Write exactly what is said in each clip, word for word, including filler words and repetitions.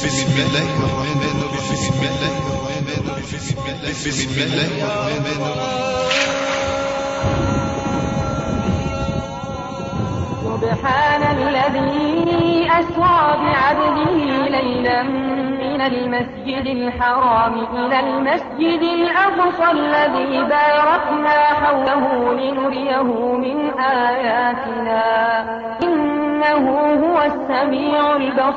بسم الله الرحمن الرحيم بسم الله الرحمن الرحيم بسم الله الرحمن الرحيم سبحان الذي أسرى بعبده ليلا من المسجد الحرام إلى المسجد الأقصى الذي باركنا حوله لنريه من آياتنا إنه هو السميع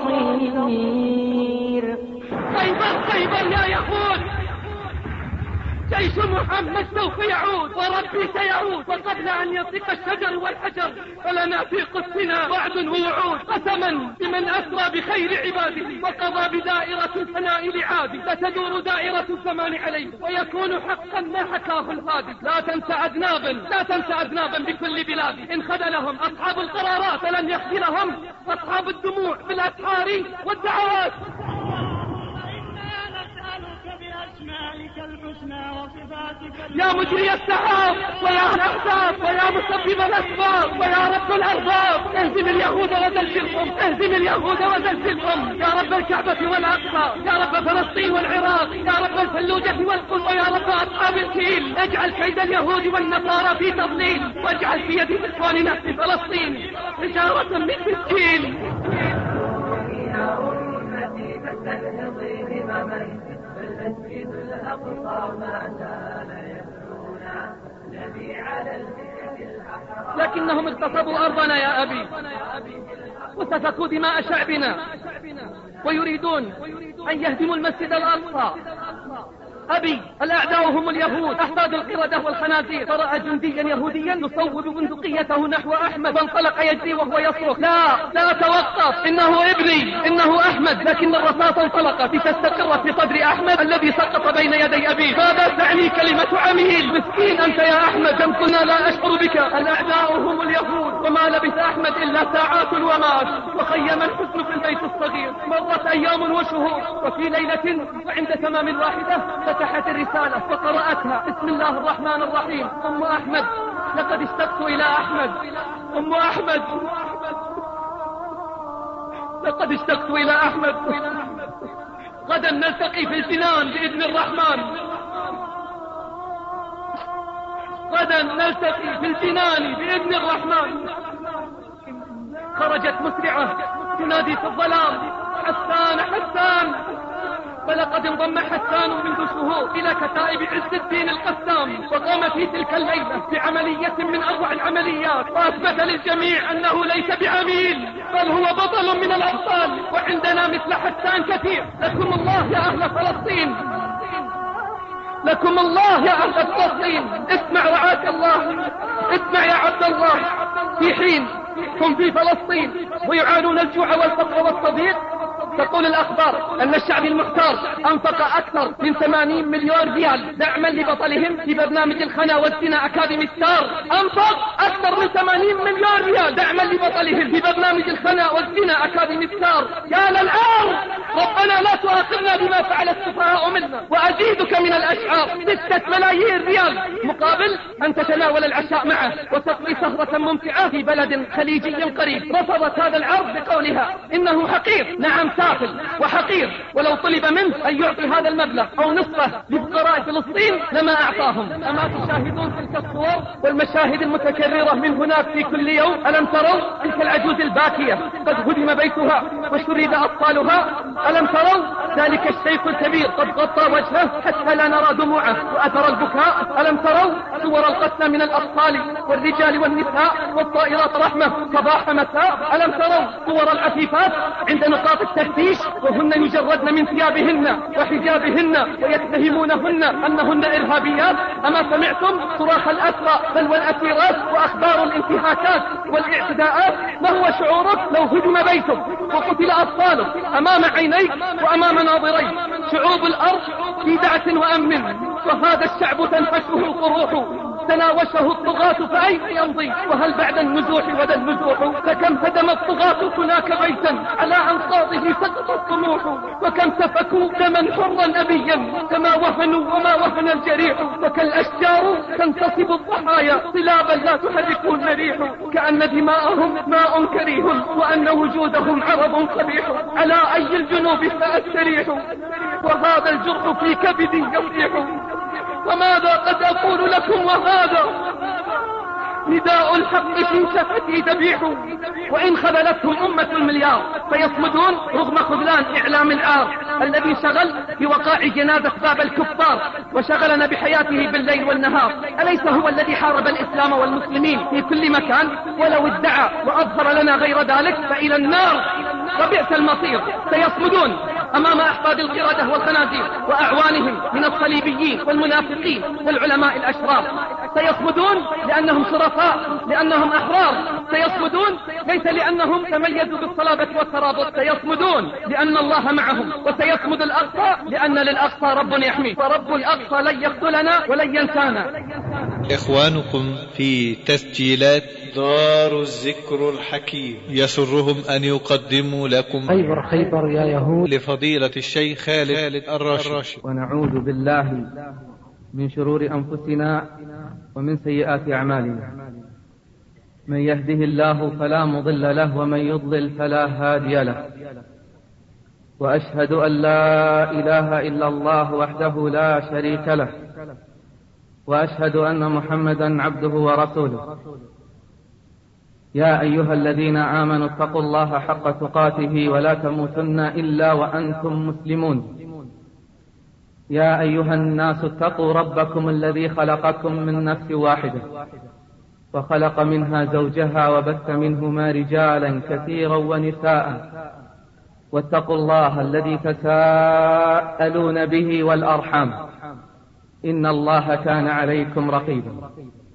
البصير. خيبر خيبر يا يهود، جيش محمد سوف يعود وربي سيعود، وقبل أن يطيق الشجر والحجر فلنا في قدسنا وعد ووعود. قسما بمن أسرى بخير عباده وقضى بدائرة الفناء لعاده، ستدور دائرة الزمان عليه ويكون حقا ما حكاه الهادي. لا تنسى أذنابا لا تنسى أذنابا بكل بلاد إن خذلهم أصحاب القرارات فلن يخذلهم أصحاب الدموع بالأسحار والدعوات. يا مجري السحاب ويا الأحزاب ويا مسبب الأسباب ويا رب الأرباب، اهزم اليهود وزلزلهم اهزم اليهود وزلزلهم يا رب الكعبة والأقصى، يا رب فلسطين والعراق، يا رب الفلوجة والقدس، ويا رب أصحاب الفيل. اجعل كيد اليهود والنصارى في تضليل، واجعل في يد إخواننا في فلسطين حجارة من سجيل. المسجد الأقصى ما زال يتلونا الذي على المسجد الأحرام. لكنهم اغتصبوا أرضنا يا أبي وسفكوا دماء شعبنا ويريدون أن يهدموا المسجد الأقصى. أبي الأعداء هم اليهود أحفاد القردة والخنازير. فرأى جنديا يهوديا يصوب بندقيته نحو أحمد وانطلق يجري وهو يصرخ لا لا توقف، إنه ابني إنه أحمد. لكن الرصاص انطلقت لتستقر في صدر أحمد الذي سقط بين يدي أبيه. ماذا تعني كلمة عميل؟ مسكين أنت يا أحمد، كم كنا لا أشعر بك. الأعداء هم اليهود. وما لبث أحمد إلا ساعات ومات وخيم الحزن في البيت الصغير. مرت أيام وشهور وفي ليلة وعند تمام الواحدة فتحت الرسالة وقرأتها بسم الله الرحمن الرحيم. أم أحمد لقد اشتقت إلى أحمد. أم أحمد لقد اشتقت إلى أحمد. غدا نلتقي في الجنان بإذن الرحمن. غدا نلتقي في الجنان بإذن الرحمن. خرجت مسرعة تنادي في الظلام حسان حسان. فلقد انضم حسان منذ شهور إلى كتائب عز الدين القسام، وقام في تلك الليلة بعملية من أروع العمليات، وأثبت للجميع أنه ليس بعميل بل هو بطل من الأبطال. وعندنا مثل حسان كثير. لكم الله يا أهل فلسطين، لكم الله يا أهل فلسطين. اسمع رعاك الله، اسمع يا عبد الله. في حين هم في فلسطين ويعانون الجوع والفقر والتضييق، تقول الأخبار أن الشعب المختار أنفق أكثر من ثمانين مليون ريال دعما لبطلهم في برنامج الخنا والزنا أكاديمي ستار. أنفق أكثر من ثمانين مليون ريال دعما لبطلهم في برنامج الخنا والزنا أكاديمي ستار. يا للعار، ربنا لا تؤاخذنا بما فعل السفهاء منا. وأزيدك من الأشعار ستة ملايين ريال مقابل أن تتناول العشاء معه وتقضي سهرة ممتعة في بلد خليجي قريب. رفضت هذا العرض بقولها إنه حقير. نعم سافل وحقير، ولو طلب منه أن يعطي هذا المبلغ أو نصفه لفقراء فلسطين لما أعطاهم. أما تشاهدون تلك الصور والمشاهد المتكررة من هناك في كل يوم؟ ألم تروا تلك العجوز الباكية قد هدم بيتها وشرد أطفالها؟ ألم تروا ذلك الشيخ الكبير قد غطى وجهه حتى لا نرى دموعه وأثر البكاء؟ ألم تروا صور القتلى من الأطفال والرجال والنساء والطائرات رحمة صباح مساء؟ ألم تروا صور العفيفات عند نقاط التفتيش وهن يجردن من ثيابهن وحجابهن ويتهمونهن أنهن إرهابيات؟ أما سمعتم صراخ الأسرى بل والأسيرات وأخبار الانتهاكات والاعتداءات؟ ما هو شعورك لو هدم بيتك وقتل أطفالك أمام عينيك وأمام ناظريك؟ شعوب الأرض في دعة وأمن، وهذا الشعب تنفشه القروح تناوشه الطغاة فأين يمضي؟ وهل بعد النزوح وذا النزوح؟ فكم هدم الطغاة هناك بيتا على أنقاضه سقط الطموح، وكم سفكوا دما حرا أبيا كما وهنوا وما وهن الجريح، وكالأشجار تنتصب الضحايا صلابا لا تحركه الريح، كأن دماءهم ماء كريه وأن وجودهم عرض قبيح، على أي الجنوب فأستريح وهذا الجرح في كبدي يصيح. وماذا قد أقول لكم وهذا نداء الحق في شفتي ذبيح، وإن خذلتهم أمة المليار فيصمدون رغم خذلان إعلام العار الذي شغل في وقاع جنازة باب الكفار وشغلنا بحياته بالليل والنهار. أليس هو الذي حارب الإسلام والمسلمين في كل مكان؟ ولو ادعى وأظهر لنا غير ذلك فإلى النار وبئس المصير. سيصمدون أمام أحفاد القردة والخنازير وأعوانهم من الصليبيين والمنافقين والعلماء الأشرار. سيصمدون لأنهم شرفاء، لأنهم أحرار. سيصمدون ليس لأنهم تميزوا بالصلابة والترابط، سيصمدون لأن الله معهم. وسيصمد الأقصى لأن للأقصى رب يحميه، فرب الأقصى لن يخذلنا ولن ينسانا. إخوانكم في تسجيلات دار الذكر الحكيم يسرهم أن يقدموا لكم خيبر خيبر يا يهود لفضيلة الشيخ خالد الراشد. ونعوذ بالله من شرور أنفسنا ومن سيئات أعمالنا، من يهده الله فلا مضل له ومن يضلل فلا هادي له، وأشهد أن لا إله إلا الله وحده لا شريك له، وأشهد أن محمدا عبده ورسوله. يا أيها الذين آمنوا اتقوا الله حق تقاته ولا تموتن إلا وأنتم مسلمون. يا أيها الناس اتقوا ربكم الذي خلقكم من نفس واحدة وخلق منها زوجها وبث منهما رجالا كثيرا ونساء، واتقوا الله الذي تساءلون به والأرحام إن الله كان عليكم رقيبا.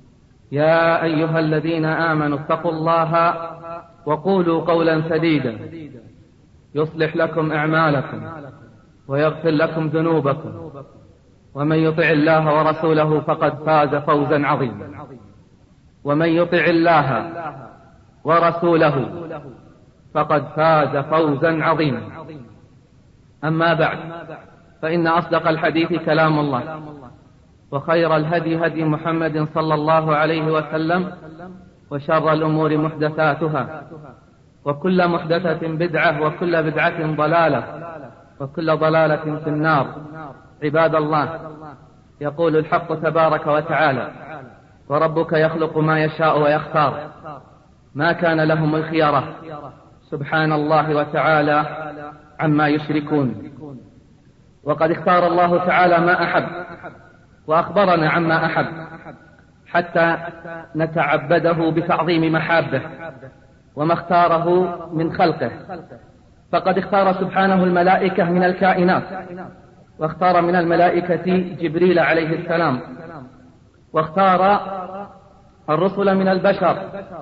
يا أيها الذين آمنوا اتقوا الله وقولوا قولا سديدا يصلح لكم أعمالكم ويغفر لكم ذنوبكم، ومن يطع الله ورسوله فقد فاز فوزا عظيما. ومن يطع الله ورسوله فقد فاز فوزا عظيما. أما بعد، فإن أصدق الحديث كلام الله، وخير الهدي هدي محمد صلى الله عليه وسلم، وشر الأمور محدثاتها، وكل محدثة بدعة، وكل بدعة ضلالة، وكل ضلالة في النار. عباد الله، يقول الحق تبارك وتعالى: وربك يخلق ما يشاء ويختار ما كان لهم الخيرة سبحان الله وتعالى عما يشركون. وقد اختار الله تعالى ما أحب وأخبرنا عما أحب حتى نتعبده بتعظيم محابه وما اختاره من خلقه. فقد اختار سبحانه الملائكة من الكائنات، واختار من الملائكة جبريل عليه السلام، واختار الرسل من البشر،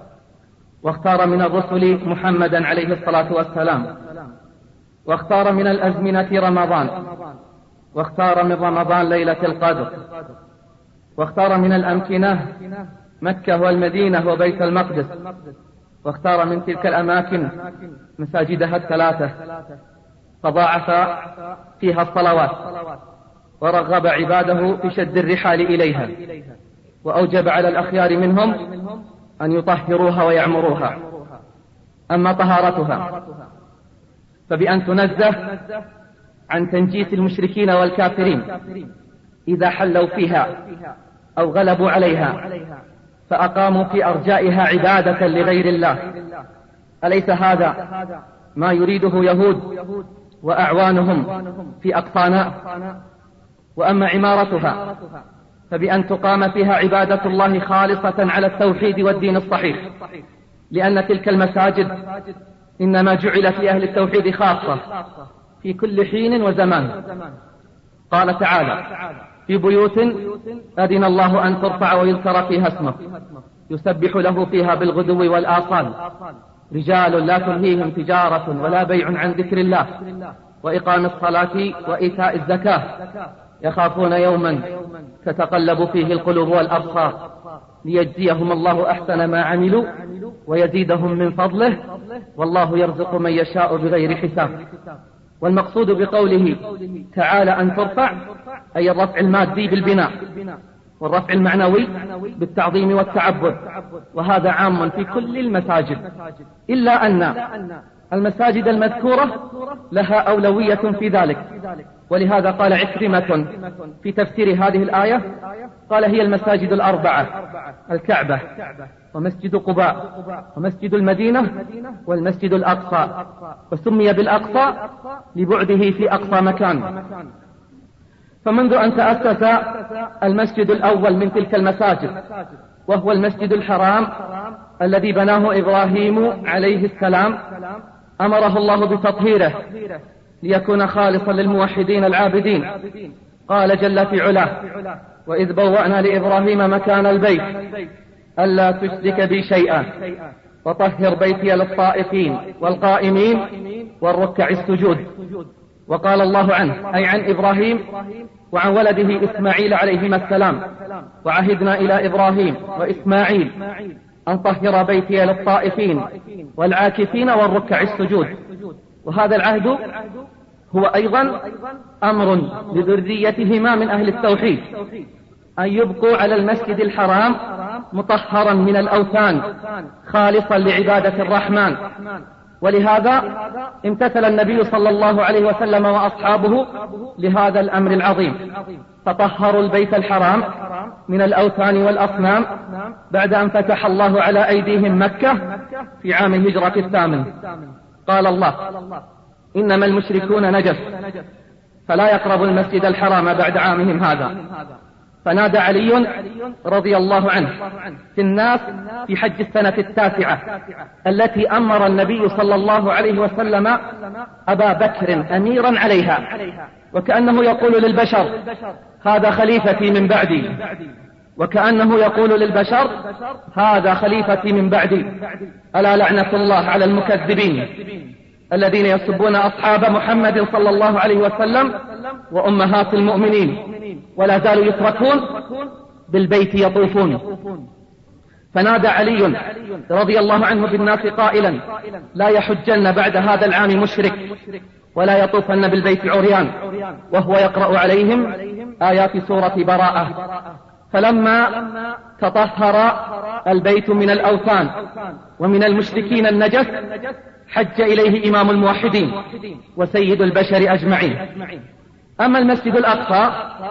واختار من الرسل محمدا عليه الصلاة والسلام، واختار من الأزمنة رمضان، واختار من رمضان ليلة القدر، واختار من الأمكنة مكة والمدينة وبيت المقدس، واختار من تلك الأماكن مساجدها الثلاثة، فضاعف فيها الصلوات، ورغب عباده في شد الرحال إليها، وأوجب على الأخيار منهم أن يطهروها ويعمروها. أما طهارتها فبأن تنزه عن تنجيس المشركين والكافرين إذا حلوا فيها أو غلبوا عليها فأقاموا في أرجائها عبادة لغير الله. أليس هذا ما يريده يهود وأعوانهم في أقصانا؟ وأما عمارتها فبأن تقام فيها عبادة الله خالصة على التوحيد والدين الصحيح، لأن تلك المساجد إنما جعل في أهل التوحيد خاصة في كل حين وزمان. قال تعالى: في بيوت أذن الله أن ترفع ويذكر فيها اسمه يسبح له فيها بالغدو والآصال رجال لا تلهيهم تجارة ولا بيع عن ذكر الله وإقام الصلاة وإيتاء الزكاة يخافون يوما تتقلب فيه القلوب والأبصار ليجزيهم الله أحسن ما عملوا ويزيدهم من فضله، والله يرزق من يشاء بغير حساب. والمقصود بقوله تعالى أن ترفع أي الرفع المادي بالبناء، والرفع المعنوي بالتعظيم والتعبد، وهذا عام في كل المساجد، إلا أن المساجد المذكورة لها أولوية في ذلك. ولهذا قال عكرمة في تفسير هذه الآية، قال هي المساجد الأربعة: الكعبة ومسجد قباء ومسجد المدينة والمسجد الأقصى، وسمي بالأقصى لبعده في أقصى مكان. فمنذ أن تأسس المسجد الأول من تلك المساجد وهو المسجد الحرام الذي بناه إبراهيم عليه السلام، أمره الله بتطهيره ليكون خالصا للموحدين العابدين. قال جل في علاه: وإذ بوأنا لإبراهيم مكان البيت ألا تشرك بي شيئا وطهر بيتي للطائفين والقائمين والركع السجود. وقال الله عنه أي عن إبراهيم وعن ولده إسماعيل عليهما السلام: وعهدنا إلى إبراهيم وإسماعيل أن طهر بيتي للطائفين والعاكفين والركع السجود. وهذا العهد هو أيضا أمر لذريتهما من أهل التوحيد أن يبقوا على المسجد الحرام مطهرا من الأوثان خالصا لعبادة الرحمن. ولهذا امتثل النبي صلى الله عليه وسلم وأصحابه لهذا الأمر العظيم، فطهروا البيت الحرام من الأوثان والأصنام بعد أن فتح الله على أيديهم مكة في عام الهجرة الثامن. قال الله: إنما المشركون نجس فلا يقربوا المسجد الحرام بعد عامهم هذا. فنادى علي رضي الله عنه في الناس في حج السنة التاسعة التي أمر النبي صلى الله عليه وسلم أبا بكر أميرا عليها، وكأنه يقول للبشر: هذا خليفتي من بعدي، وكأنه يقول للبشر: هذا خليفتي من بعدي. ألا لعنة الله على المكذبين الذين يسبون أصحاب محمد صلى الله عليه وسلم وأمهات المؤمنين ولا زالوا يتركون بالبيت يطوفون. فنادى علي رضي الله عنه بالناس قائلا: لا يحجن بعد هذا العام مشرك ولا يطوفن بالبيت عريان، وهو يقرأ عليهم آيات سورة براءة. فلما تطهر البيت من الأوثان ومن المشركين النجس حج إليه إمام الموحدين وسيد البشر أجمعين. أما المسجد الأقصى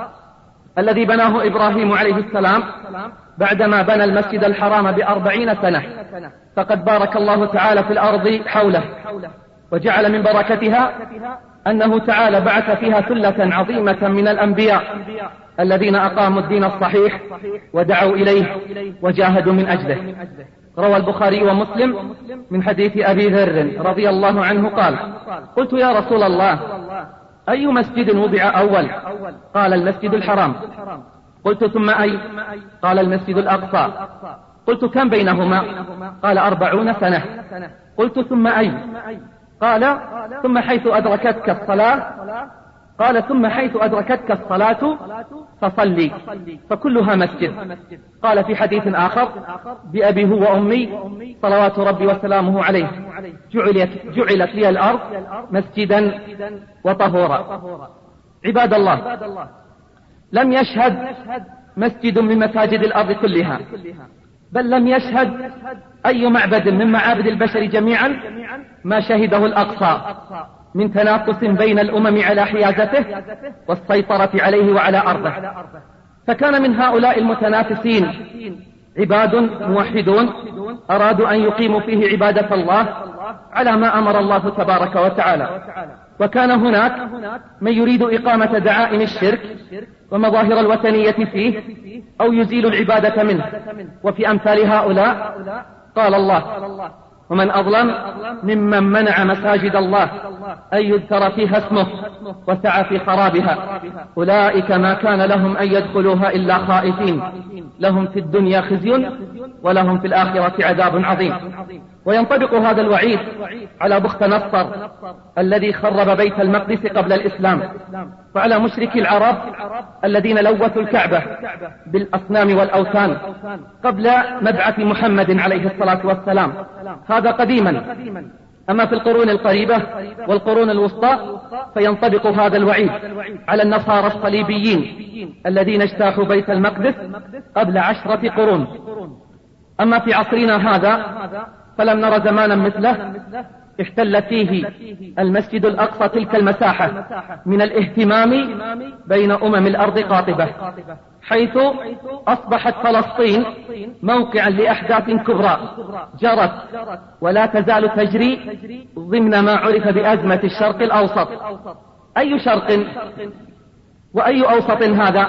الذي بناه إبراهيم عليه السلام بعدما بنى المسجد الحرام بأربعين سنة، فقد بارك الله تعالى في الأرض حوله، وجعل من بركتها أنه تعالى بعث فيها ثلة عظيمة من الأنبياء الذين أقاموا الدين الصحيح ودعوا إليه وجاهدوا من أجله. روى البخاري ومسلم من حديث أبي ذر رضي الله عنه قال: قلت يا رسول الله أي مسجد وضع أول؟ قال: المسجد الحرام. قلت: ثم أي؟ قال: المسجد الأقصى. قلت: كم بينهما؟ قال: أربعون سنة. قلت: ثم أي؟ قال: ثم حيث أدركتك الصلاة. قال: ثم حيث أدركتك الصلاة فصلي، فكلها مسجد. قال في حديث آخر: بأبي هو وأمي صلوات ربي وسلامه عليه جعلت, جعلت لي الأرض مسجدا وطهورا. عباد الله، لم يشهد مسجد من مساجد الأرض كلها، بل لم يشهد أي معبد من معابد البشر جميعا ما شهده الأقصى من تنافس بين الأمم على حيازته والسيطرة عليه وعلى أرضه. فكان من هؤلاء المتنافسين عباد موحدون أرادوا أن يقيموا فيه عبادة الله على ما أمر الله تبارك وتعالى، وكان هناك من يريد إقامة دعائم الشرك ومظاهر الوثنية فيه أو يزيل العبادة منه. وفي أمثال هؤلاء قال الله: ومن أظلم ممن منع مساجد الله أن يذكر فيها اسمه وسعى في خرابها، أولئك ما كان لهم أن يدخلوها إلا خائفين، لهم في الدنيا خزي ولهم في الآخرة عذاب عظيم. وينطبق هذا الوعيد على بخت نصر الذي خرب بيت المقدس قبل الإسلام، وعلى مشركي العرب الذين لوثوا الكعبة بالأصنام والأوثان قبل مبعث محمد عليه الصلاة والسلام. هذا قديما. أما في القرون القريبة والقرون الوسطى فينطبق هذا الوعيد على النصارى الصليبيين الذين اجتاحوا بيت المقدس قبل عشرة قرون. أما في عصرنا هذا فلم نر زمانا مثله احتل فيه المسجد الأقصى تلك المساحة من الاهتمام بين أمم الأرض قاطبة، حيث أصبحت فلسطين موقعا لأحداث كبرى جرت ولا تزال تجري ضمن ما عرف بأزمة الشرق الأوسط. أي شرق وأي أوسط هذا؟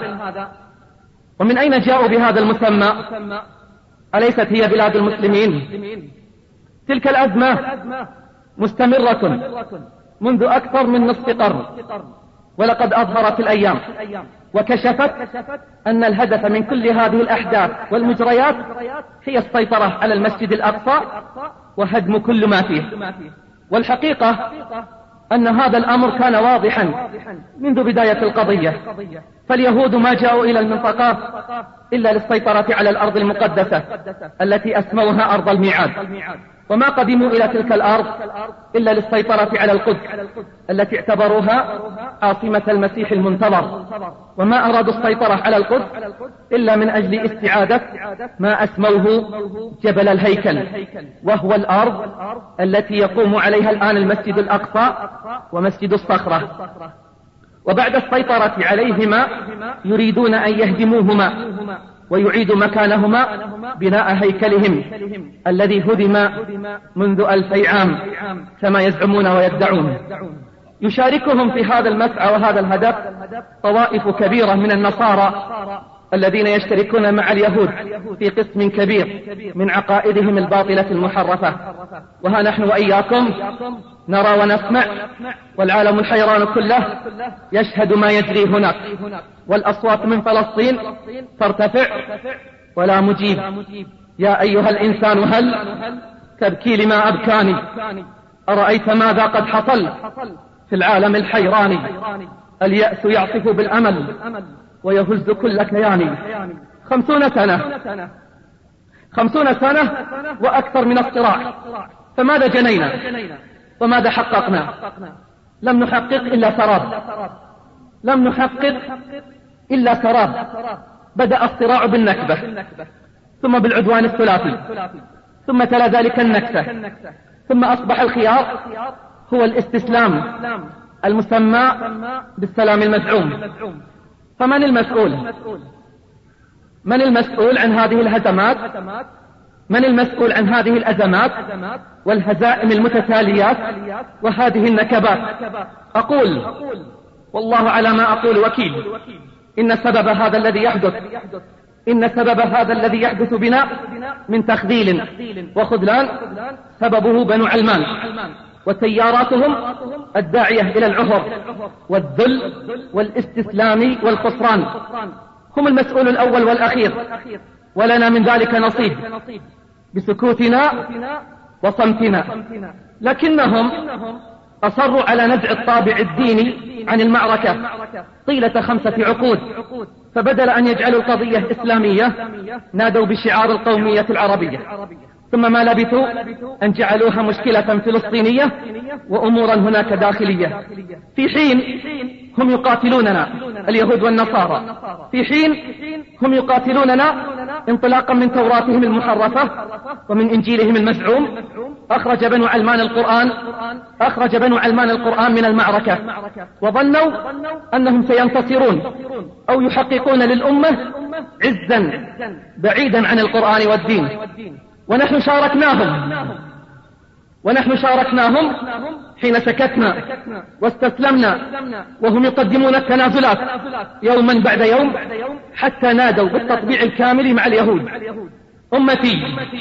ومن أين جاءوا بهذا المسمى؟ أليست هي بلاد المسلمين؟ تلك الأزمة مستمرة منذ أكثر من نصف قرن، ولقد أظهرت الأيام وكشفت أن الهدف من كل هذه الأحداث والمجريات هي السيطرة على المسجد الأقصى وهدم كل ما فيه. والحقيقة أن هذا الأمر كان واضحا منذ بداية القضية، فاليهود ما جاءوا إلى المنطقة إلا للسيطرة على الأرض المقدسة التي أسموها أرض الميعاد، وما قدموا إلى تلك الأرض إلا للسيطرة على القدس التي اعتبروها عاصمة المسيح المنتظر، وما أرادوا السيطرة على القدس إلا من أجل استعادة ما أسموه جبل الهيكل، وهو الأرض التي يقوم عليها الآن المسجد الأقصى ومسجد الصخرة. وبعد السيطرة عليهما يريدون أن يهدموهما ويعيدوا مكانهما بناء هيكلهم الذي هدم منذ ألفي عام كما يزعمون ويدعون. يشاركهم في هذا المسعى وهذا الهدف طوائف كبيرة من النصارى الذين يشتركون مع اليهود في قسم كبير من عقائدهم الباطلة المحرفة. وها نحن وإياكم نرى ونسمع، والعالم الحيران كله يشهد ما يجري هناك، والأصوات من فلسطين ترتفع ولا مجيب. يا أيها الإنسان هل تبكي لما أبكاني؟ أرأيت ماذا قد حصل في العالم الحيراني؟ اليأس يعصف بالأمل ويهز كل كياني. خمسون سنة خمسون سنة وأكثر من الصراع، فماذا جنينا وماذا حققنا؟ لم نحقق إلا سراب، لم نحقق إلا سراب. بدأ الصراع بالنكبة، ثم بالعدوان الثلاثي، ثم تلا ذلك النكسة، ثم أصبح الخيار هو الاستسلام المسمى بالسلام المزعوم. فمن المسؤول؟ من المسؤول عن هذه الهزمات؟ من المسؤول عن هذه الأزمات والهزائم المتتاليات وهذه النكبات؟ أقول والله على ما أقول وكيل، إن سبب هذا الذي يحدث إن سبب هذا الذي يحدث بنا من تخذيل وخذلان سببه بنو علمان وسياراتهم الداعية إلى العهر والذل والاستسلام والخسران. هم المسؤول الأول والأخير، ولنا من ذلك نصيب بسكوتنا وصمتنا. لكنهم أصروا على نزع الطابع الديني عن المعركة طيلة خمسة عقود، فبدل أن يجعلوا القضية إسلامية نادوا بشعار القومية العربية، ثم ما لبثوا أن جعلوها مشكلة فلسطينية وأمورا هناك داخلية، في حين هم يقاتلوننا اليهود والنصارى، في حين هم يقاتلوننا انطلاقا من توراتهم المحرفة ومن إنجيلهم المزعوم. أخرج بنو علمان القرآن أخرج بنو علمان القرآن من المعركة، وظنوا أنهم سينتصرون أو يحققون للأمة عزا بعيدا عن القرآن والدين. ونحن شاركناهم ونحن شاركناهم حين سكتنا واستسلمنا، وهم يقدمون التنازلات يوما بعد يوم حتى نادوا بالتطبيع الكامل مع اليهود. أمتي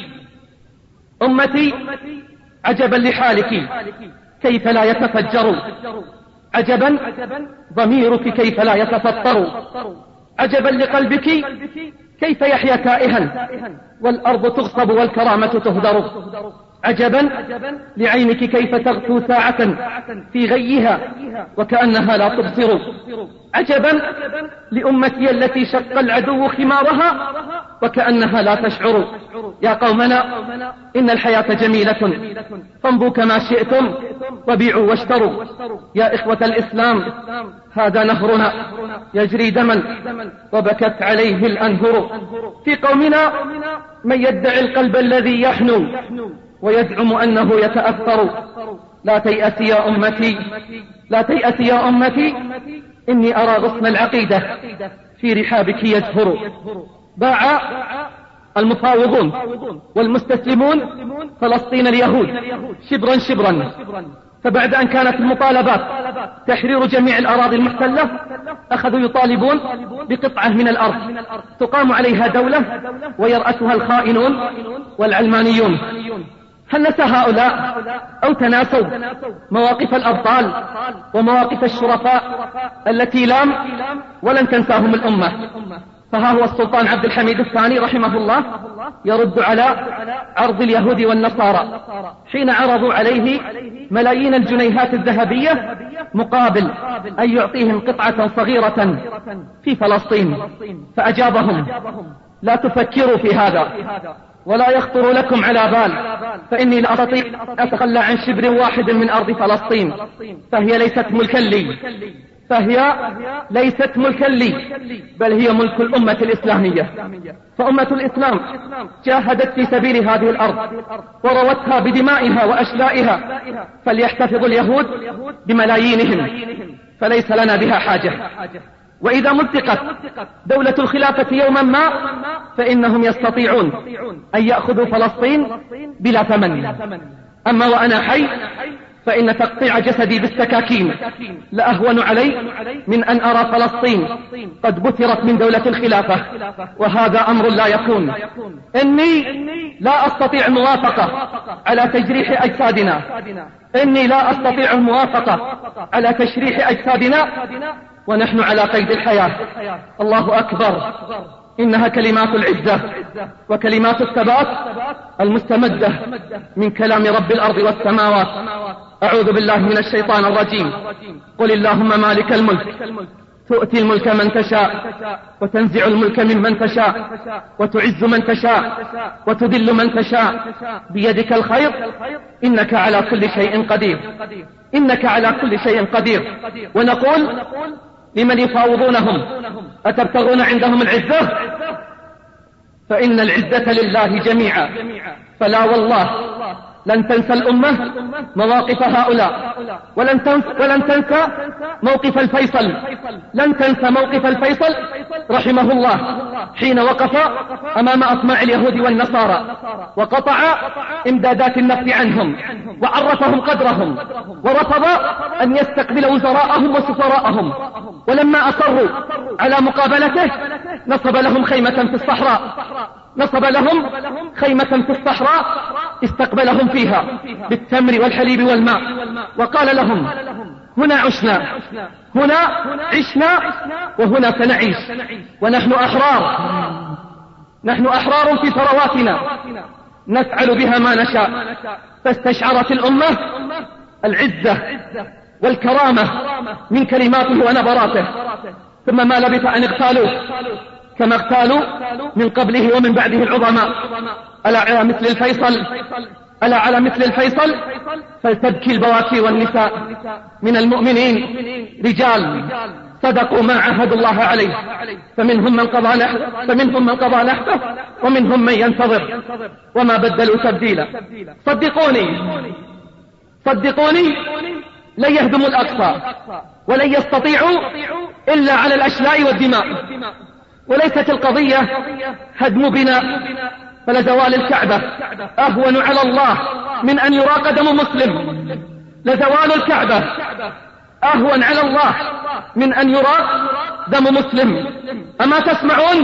أمتي عجبا لحالك كيف لا يتفجر، عجبا ضميرك كيف لا يتفطر، عجبا لقلبك كيف يحيا تائها والأرض تغصب والكرامة تهدر. عجبا لعينك كيف تغفو ساعة في غيها وكأنها لا تبصر. عجبا لأمتي التي شق العدو خمارها وكأنها لا تشعر. يا قومنا إن الحياة جميلة فامضوا كما شئتم وبيعوا واشتروا. يا إخوة الإسلام هذا نهرنا يجري دما وبكت عليه الأنهر. في قومنا من يدعي القلب الذي يحنو ويزعم أنه يتأثر. لا تيأس يا أمتي لا تيأس يا أمتي إني أرى غصن العقيدة في رحابك يزهر. باع المفاوضون والمستسلمون فلسطين اليهود شبرا شبرا، فبعد أن كانت المطالبات تحرير جميع الأراضي المحتلة أخذوا يطالبون بقطعة من الأرض تقام عليها دولة ويرأسها الخائنون والعلمانيون. هل نسى هؤلاء أو تناسوا مواقف الأبطال ومواقف الشرفاء التي لام ولن تنساهم الأمة؟ فها هو السلطان عبد الحميد الثاني رحمه الله يرد على عرض اليهود والنصارى حين عرضوا عليه ملايين الجنيهات الذهبية مقابل أن يعطيهم قطعة صغيرة في فلسطين، فأجابهم: لا تفكروا في هذا ولا يخطر لكم على بال، فإني لا أستطيع أتخلى عن شبر واحد من أرض فلسطين، فهي ليست ملكا لي فهي ليست ملكا لي بل هي ملك الأمة الإسلامية. فأمة الإسلام جاهدت في سبيل هذه الأرض وروتها بدمائها وأشلائها، فليحتفظ اليهود بملايينهم فليس لنا بها حاجة. وإذا مزقت دولة الخلافة يوما ما فإنهم يستطيعون أن يأخذوا فلسطين بلا ثمن. أما وأنا حي فإن تقطيع جسدي بالسكاكين لأهون علي من أن أرى فلسطين قد بثرت من دولة الخلافة، وهذا أمر لا يكون. إني لا أستطيع الموافقة على تجريح أجسادنا إني لا أستطيع الموافقة على تشريح أجسادنا ونحن على قيد الحياة. الله أكبر. إنها كلمات العزة وكلمات الثبات المستمدة من كلام رب الأرض والسماوات. أعوذ بالله من الشيطان الرجيم. قل اللهم مالك الملك تؤتي الملك من تشاء وتنزع الملك ممن تشاء وتعز من تشاء وتذل من تشاء بيدك الخير إنك على كل شيء قدير إنك على كل شيء قدير. ونقول لمن يفاوضونهم: أتبتغون عندهم العزة؟ فإن العزة لله جميعا. فلا والله لن تنسى الأمة مواقف هؤلاء ولن تنسى, ولن تنسى موقف الفيصل لن تنسى موقف الفيصل رحمه الله حين وقف أمام أطماع اليهود والنصارى وقطع إمدادات النفط عنهم وعرفهم قدرهم ورفض أن يستقبل وزراءهم وسفراءهم، ولما أصروا على مقابلته نصب لهم خيمة في الصحراء نصب لهم خيمة في الصحراء استقبلهم فيها بالتمر والحليب والماء، وقال لهم: هنا عشنا هنا عشنا وهنا سنعيش، ونحن أحرار نحن أحرار في ثرواتنا نفعل بها ما نشاء. فاستشعرت الأمة العزة والكرامة من كلماته ونبراته، ثم ما لبث أن اغتالوه كما اغتالوا من قبله ومن بعده العظماء. ألا على مثل الفيصل ألا على مثل الفيصل فلتبكي البواكي والنساء من المؤمنين رجال صدقوا ما عاهدوا الله عليه، فمنهم من قضى نحبه فمنهم من قضى نحبه ومنهم من ينتظر وما بدلوا تبديلا. صدقوني صدقوني لن يهدموا الأقصى ولن يستطيعوا إلا على الأشلاء والدماء. وليست القضية هدم بناء، فلزوال الكعبة أهون على الله من أن يراق دم مسلم. لزوال الكعبة أهون على الله من أن يراق دم مسلم. أما تسمعون؟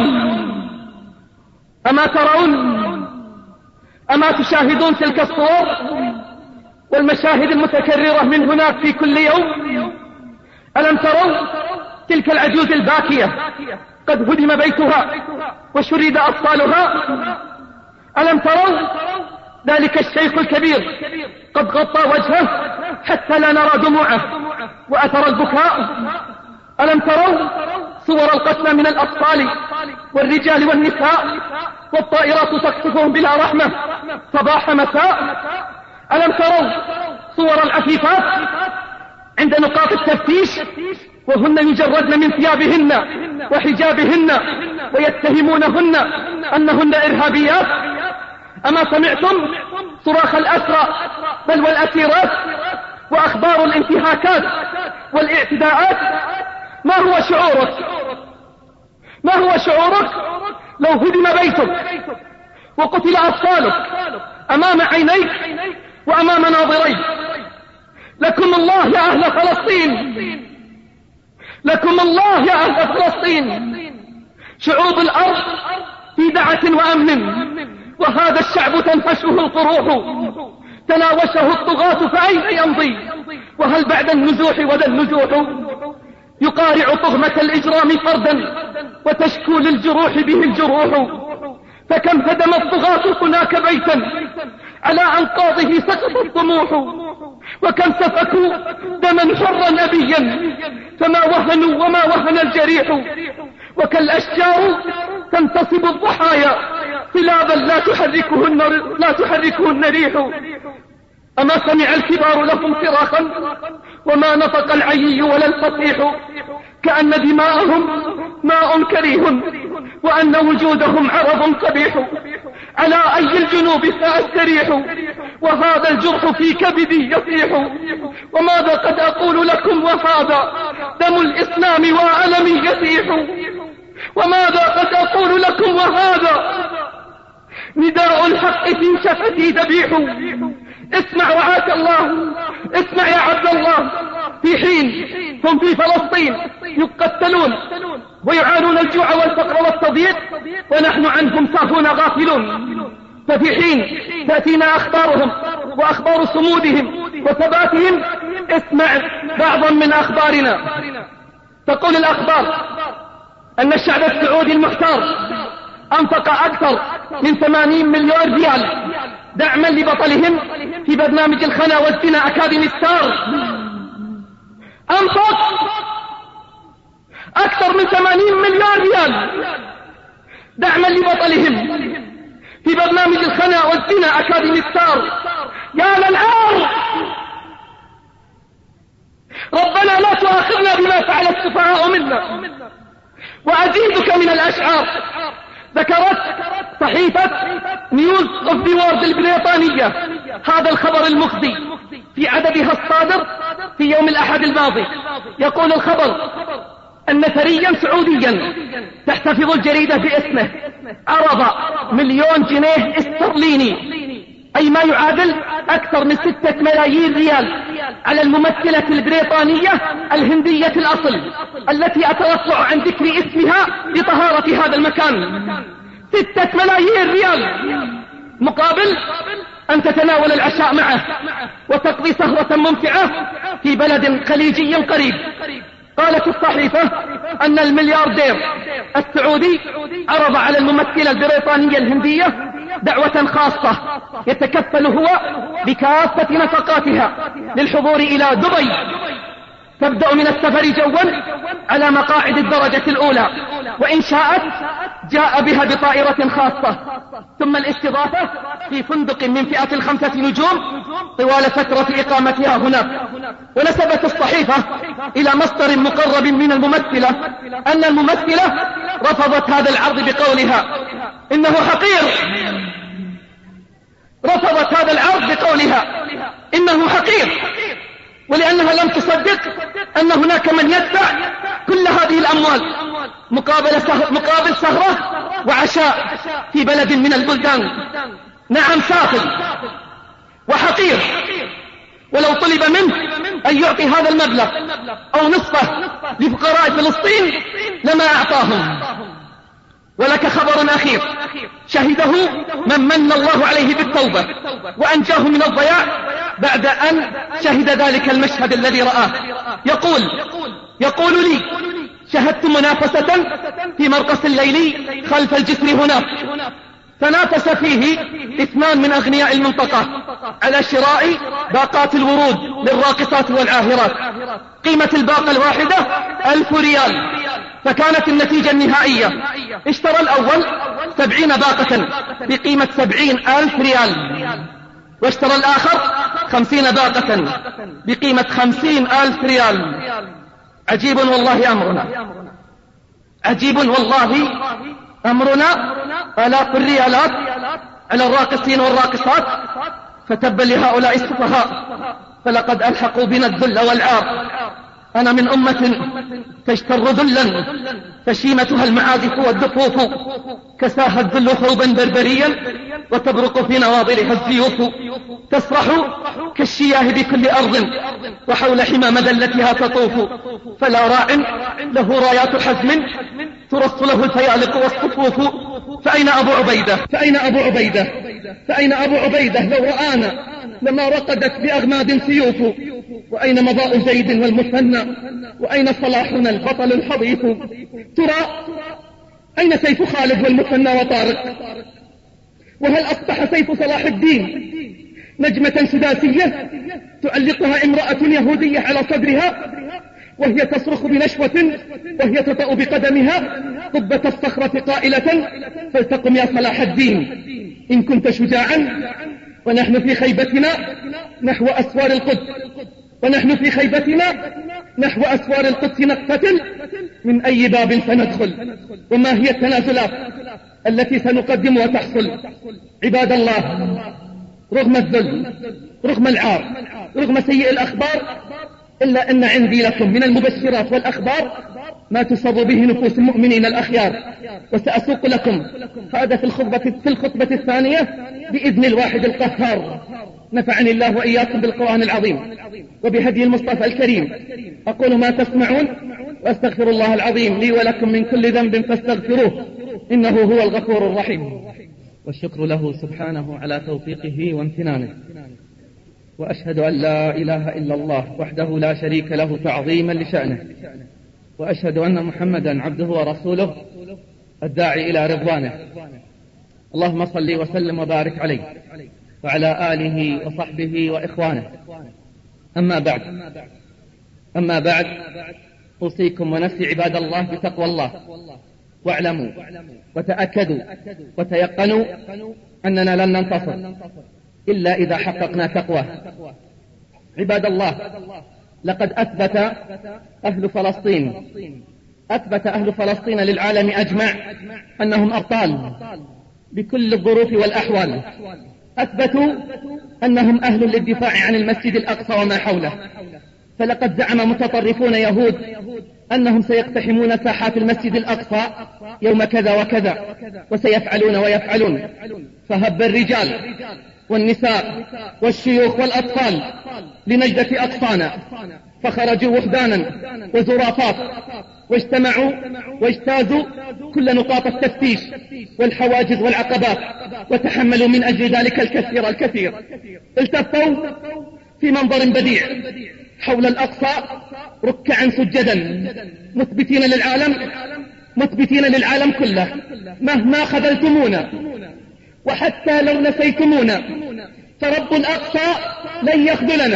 أما ترون؟ أما تشاهدون تلك الصور والمشاهد المتكررة من هناك في كل يوم؟ ألم تروا تلك العجوز الباكية قد هدم بيتها وشرد أطفالها؟ ألم تروا ذلك الشيخ الكبير قد غطى وجهه حتى لا نرى دموعه وأثر البكاء. ألم تروا صور القتلى من الأطفال والرجال والنساء والطائرات تقصفهم بلا رحمة صباح مساء؟ ألم تروا صور العفيفات عند نقاط التفتيش وهن يجردن من ثيابهن وحجابهن ويتهمونهن أنهن إرهابيات؟ أما سمعتم صراخ الأسرى بل والأسيرات وأخبار الانتهاكات والاعتداءات؟ ما هو شعورك؟ ما هو شعورك لو هدم بيتك وقتل أطفالك أمام عينيك وأمام ناظريك؟ لكم الله يا أهل فلسطين، لكم الله يا أهل فلسطين. شعوب الأرض في دعة وأمن، وهذا الشعب تنفشه القروح، تناوشه الطغاة فأين يمضي؟ وهل بعد النزوح وذا النزوح يقارع طغمة الإجرام فردا وتشكو للجروح به الجروح؟ فكم هدم الطغاة هناك بيتا على أنقاضه سقطت طموح، وكم سفكوا دما حرا أبيا فما وهنوا وما وهن الجريح، وكالأشجار تنتصب الضحايا صلابا لا تحركهن لا تحركهن ريح. أما سمع الكبار لهم صراخا وما نطق العيي ولا الفصيح، كأن دماءهم ماء كريه وأن وجودهم عرض قبيح. على أي الجنوب سأستريح وهذا الجرح في كبدي يصيح؟ وماذا قد أقول لكم وهذا دم الإسلام وألمي يسيح؟ وماذا قد أقول لكم وهذا نداء الحق في شفتي ذبيح؟ اسمع رعاك الله، اسمع يا عبد الله. في حين هم في فلسطين يقتلون ويعانون الجوع والفقر والتضييق ونحن عنهم ساهون غافلون، ففي حين تأتينا أخبارهم وأخبار صمودهم وثباتهم اسمع بعضا من أخبارنا. تقول الأخبار أن الشعب السعودي المحتار أنفق أكثر من ثمانين مليون ريال دعما لبطلهم في برنامج الخنا والزنا أكاديمي ستار. أنفق أكثر من ثمانين مليون ريال دعما لبطلهم في برنامج الخنا والزنا أكاديمي ستار. يا للعار، ربنا لا تؤاخذنا بما فعل السفهاء منا. وأزيدك من الأشعار. ذكرت صحيفة نيوز اوف ذا وورد البريطانية هذا الخبر المخزي في عددها الصادر في يوم الأحد الماضي. يقول الخبر أن ثريا سعوديا تحتفظ الجريدة باسمه عرض مليون جنيه استرليني أي ما يعادل أكثر من ستة ملايين ريال على الممثلة البريطانية الهندية الأصل التي أتوقع عن ذكر اسمها لطهارة هذا المكان. ستة ملايين ريال مقابل أن تتناول العشاء معه وتقضي سهرة ممتعة في بلد خليجي قريب. قالت الصحيفة أن الملياردير السعودي عرض على الممثلة البريطانية الهندية دعوة خاصة يتكفل هو بكافة نفقاتها للحضور إلى دبي، تبدأ من السفر جوا على مقاعد الدرجة الأولى، وإن شاءت جاء بها بطائرة خاصة، ثم الاستضافة في فندق من فئة الخمسة نجوم طوال فترة إقامتها هناك. ونسبت الصحيفة إلى مصدر مقرب من الممثلة أن الممثلة رفضت هذا العرض بقولها إنه حقير. رفضت هذا العرض بقولها إنه حقير، ولأنها لم تصدق أن هناك من يدفع كل هذه الأموال مقابل سهر مقابل سهرة وعشاء في بلد من البلدان. نعم سافل وحقير، ولو طلب منه أن يعطي هذا المبلغ أو نصفه لفقراء فلسطين لما أعطاهم. ولك خبر أخير شهده من من الله عليه بالتوبة وأنجاه من الضياع بعد أن شهد ذلك المشهد الذي رآه. يقول يقول لي شهدت منافسة في مرقص الليلي خلف الجسر هناك، تنافس فيه اثنان من أغنياء المنطقة على شراء باقات الورود للراقصات والعاهرات. قيمة الباقة الواحدة ألف ريال، فكانت النتيجة النهائية اشترى الأول سبعين باقة بقيمة سبعين ألف ريال، واشترى الآخر خمسين باقة بقيمة خمسين ألف ريال. عجيب والله أمرنا، عجيب والله أمرنا. آلاف الريالات على الراقصين والراقصات، فتبا لهؤلاء السفهاء، فلقد ألحقوا بنا الذل والعار. أنا من أمة تجتر ذلا فشيمتها المعازف والدفوف، كساها الذل ثوبا بربريا وتبرق في نواضلها السيوف، تسرح كالشياه بكل أرض وحول حمى مدلتها تطوف، فلا راع له رايات حزم ترص له الفيالق والصفوف. فأين أبو عبيدة؟ فأين أبو عبيدة؟ فأين أبو عبيدة لو رآنا لما رقدت بأغماد سيوف؟ وأين مضاء زيد والمثنى؟ وأين صلاحنا البطل الحضيف؟ ترى أين سيف خالد والمثنى وطارق؟ وهل أصبح سيف صلاح الدين نجمة سداسية تعلقها امرأة يهودية على صدرها وهي تصرخ بنشوة وهي تطأ بقدمها قبة الصخرة قائلة فلتقم يا صلاح الدين إن كنت شجاعا؟ ونحن في خيبتنا نحو أسوار القدس، ونحن في خيبتنا نحو أسوار القدس نقتتل، من أي باب سندخل؟ وما هي التنازلات التي سنقدمها تحصل؟ عباد الله، رغم الذل، رغم العار، رغم سيء الأخبار، إلا أن عندي لكم من المبشرات والأخبار ما تصر به نفوس المؤمنين الأخيار، وسأسوق لكم هذا في الخطبة, في الخطبة الثانية بإذن الواحد القهار. نفعني الله وإياكم بالقرآن العظيم وبهدي المصطفى الكريم. أقول ما تسمعون وأستغفر الله العظيم لي ولكم من كل ذنب فاستغفروه إنه هو الغفور الرحيم. والشكر له سبحانه على توفيقه وامتنانه، وأشهد أن لا إله إلا الله وحده لا شريك له تعظيما لشأنه، وأشهد أن محمدا عبده ورسوله الداعي إلى رضوانه. اللهم صل وسلم وبارك عليه وعلى آله وصحبه وإخوانه. أما بعد أما بعد أوصيكم ونفسي عباد الله بتقوى الله، واعلموا وتأكدوا وتيقنوا أننا لن ننتصر إلا إذا حققنا تقوى. عباد الله، لقد أثبت أهل فلسطين أثبت أهل فلسطين للعالم أجمع أنهم أبطال بكل الظروف والأحوال. أثبتوا أنهم أهل للدفاع عن المسجد الأقصى وما حوله، فلقد زعم متطرفون يهود أنهم سيقتحمون ساحات المسجد الأقصى يوم كذا وكذا، وسيفعلون ويفعلون، فهب الرجال والنساء والشيوخ والأطفال لنجدة أقصانا، فخرجوا وحدانا وزرافات، واجتمعوا واجتازوا كل نقاط التفتيش والحواجز والعقبات، وتحملوا من أجل ذلك الكثير الكثير. التفوا في منظر بديع حول الأقصى ركعا سجدا، مثبتين للعالم مثبتين للعالم كله مهما خذلتمونا وحتى لو نسيتمونا فرب الأقصى لن يخذلنا،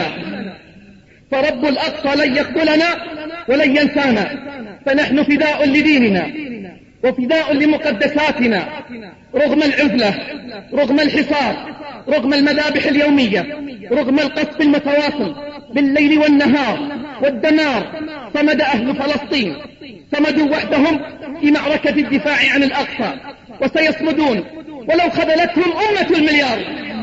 فرب الأقصى لن يخذلنا ولن ينسانا، فنحن فداء لديننا وفداء لمقدساتنا، رغم العزلة، رغم الحصار، رغم المذابح اليومية، رغم القصف المتواصل بالليل والنهار والدمار. صمد أهل فلسطين، صمدوا وحدهم في معركة الدفاع عن الأقصى، وسيصمدون ولو خذلتهم أمة المليار،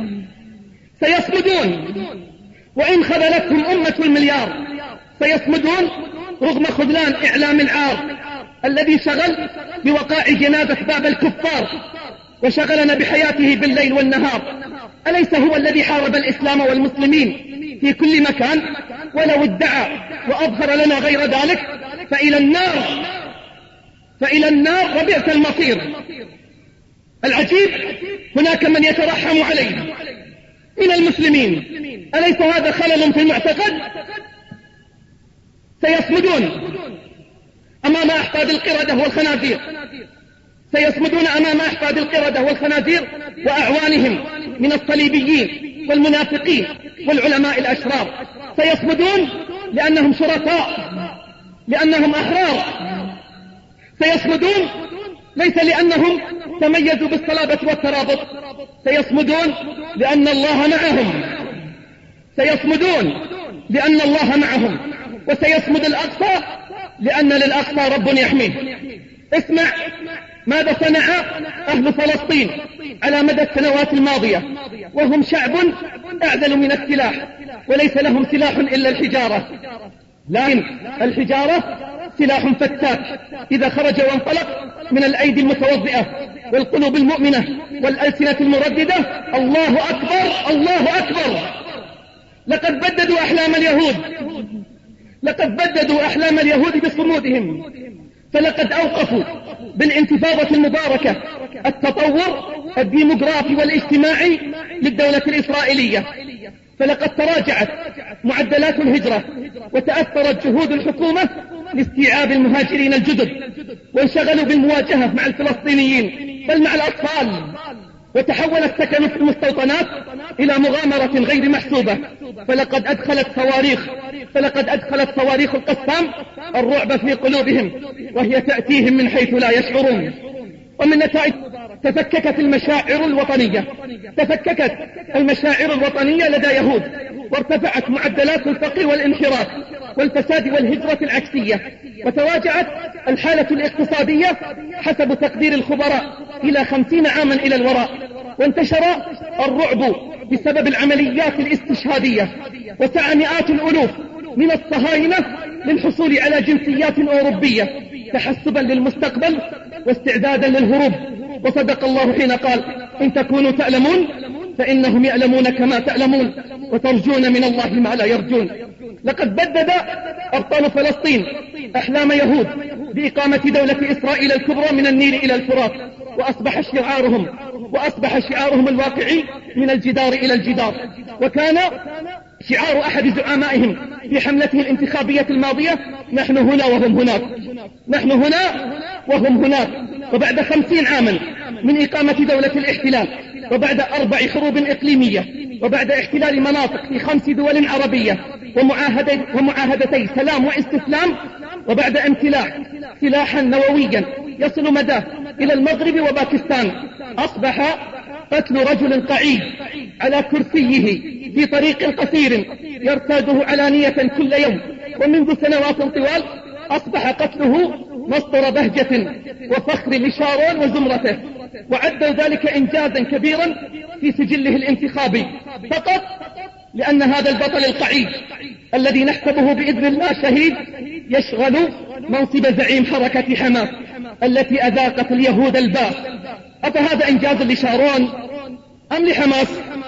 سيصمدون وإن خذلتهم أمة المليار سيصمدون، رغم خذلان إعلام العار الذي شغل بوقائع جنازة باب الكفار وشغلنا بحياته بالليل والنهار. أليس هو الذي حارب الإسلام والمسلمين في كل مكان؟ ولو ادعى وأظهر لنا غير ذلك فإلى النار، فإلى النار وبئس المصير. العجيب هناك من يترحم عليه من المسلمين، أليس هذا خلل في المعتقد؟ سيصمدون أمام أحفاد القردة والخنازير، سيصمدون أمام أحفاد القردة والخنازير وأعوانهم من الصليبيين والمنافقين والعلماء الأشرار. سيصمدون لأنهم شرفاء، لأنهم أحرار. سيصمدون ليس لأنهم تميزوا بالصلابة والترابط، سيصمدون لأن الله معهم، سيصمدون لأن الله معهم. وسيصمد الأقصى لأن للأقصى رب يحميه. اسمع ماذا صنع أهل فلسطين على مدى السنوات الماضية، وهم شعب أعدل من السلاح، وليس لهم سلاح إلا الحجارة، لكن الحجارة سلاح فتاك إذا خرج وانطلق من الأيدي المتوضئة والقلوب المؤمنة والألسنة المرددة. الله أكبر، الله أكبر. لقد بددوا أحلام اليهود، لقد بددوا أحلام اليهود بصمودهم، فلقد أوقفوا بالانتفاضة المباركة التطور الديموغرافي والاجتماعي للدولة الإسرائيلية، فلقد تراجعت معدلات الهجرة وتأثرت جهود الحكومة لاستيعاب المهاجرين الجدد، وانشغلوا بالمواجهة مع الفلسطينيين بل مع الأطفال، وتحول السكن في المستوطنات إلى مغامرة غير محسوبة. فلقد أدخلت صواريخ فلقد أدخلت صواريخ القسام الرعب في قلوبهم، وهي تأتيهم من حيث لا يشعرون. ومن نتائج تفككت المشاعر الوطنية تفككت المشاعر الوطنية لدى يهود، وارتفعت معدلات الفقر والانحراف والفساد والهجرة العكسية، وتواجعت الحالة الاقتصادية حسب تقدير الخبراء إلى خمسين عاما إلى الوراء، وانتشر الرعب بسبب العمليات الاستشهادية، وسعى مئات الألوف من الصهاينة للحصول على جنسيات أوروبية تحسبا للمستقبل واستعدادا للهروب. وصدق الله حين قال: إن تكونوا تألمون فإنهم يألمون كما تألمون وترجون من الله ما لا يرجون. لقد بدد أبطال فلسطين أحلام يهود بإقامة دولة إسرائيل الكبرى من النيل إلى الفرات، وأصبح شعارهم وأصبح شعارهم الواقعي من الجدار إلى الجدار. وكان شعار أحد زعمائهم في حملته الانتخابية الماضية: نحن هنا وهم هناك، نحن هنا وهم هناك. وبعد خمسين عاما من إقامة دولة الاحتلال، وبعد أربع حروب إقليمية، وبعد احتلال مناطق في خمس دول عربية ومعاهدتي سلام واستسلام، وبعد امتلاك سلاحا نوويا يصل مداه إلى المغرب وباكستان، أصبح قتل رجل قعيد على كرسيه في طريق قصير يرتاده علانية كل يوم ومنذ سنوات طوال، أصبح قتله مصدر بهجة وفخر لشارون وزمرته، وعدوا ذلك إنجازا كبيرا في سجله الانتخابي، فقط لأن هذا البطل القعيد الذي نحسبه بإذن الله شهيد يشغل منصب زعيم حركة حماس التي أذاقت اليهود الباس. أفهذا إنجاز لشارون أم لحماس؟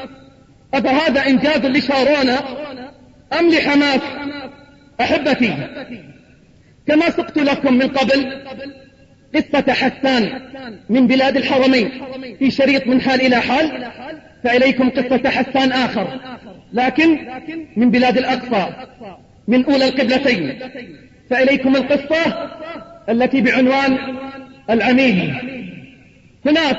أفهذا إنجاز لشارون أم لحماس؟ أحبتي، كما سقت لكم من قبل قصة حسان من بلاد الحرمين في شريط من حال إلى حال، فإليكم قصة حسان آخر لكن من بلاد الأقصى من أولى القبلتين، فإليكم القصة التي بعنوان العميل. هناك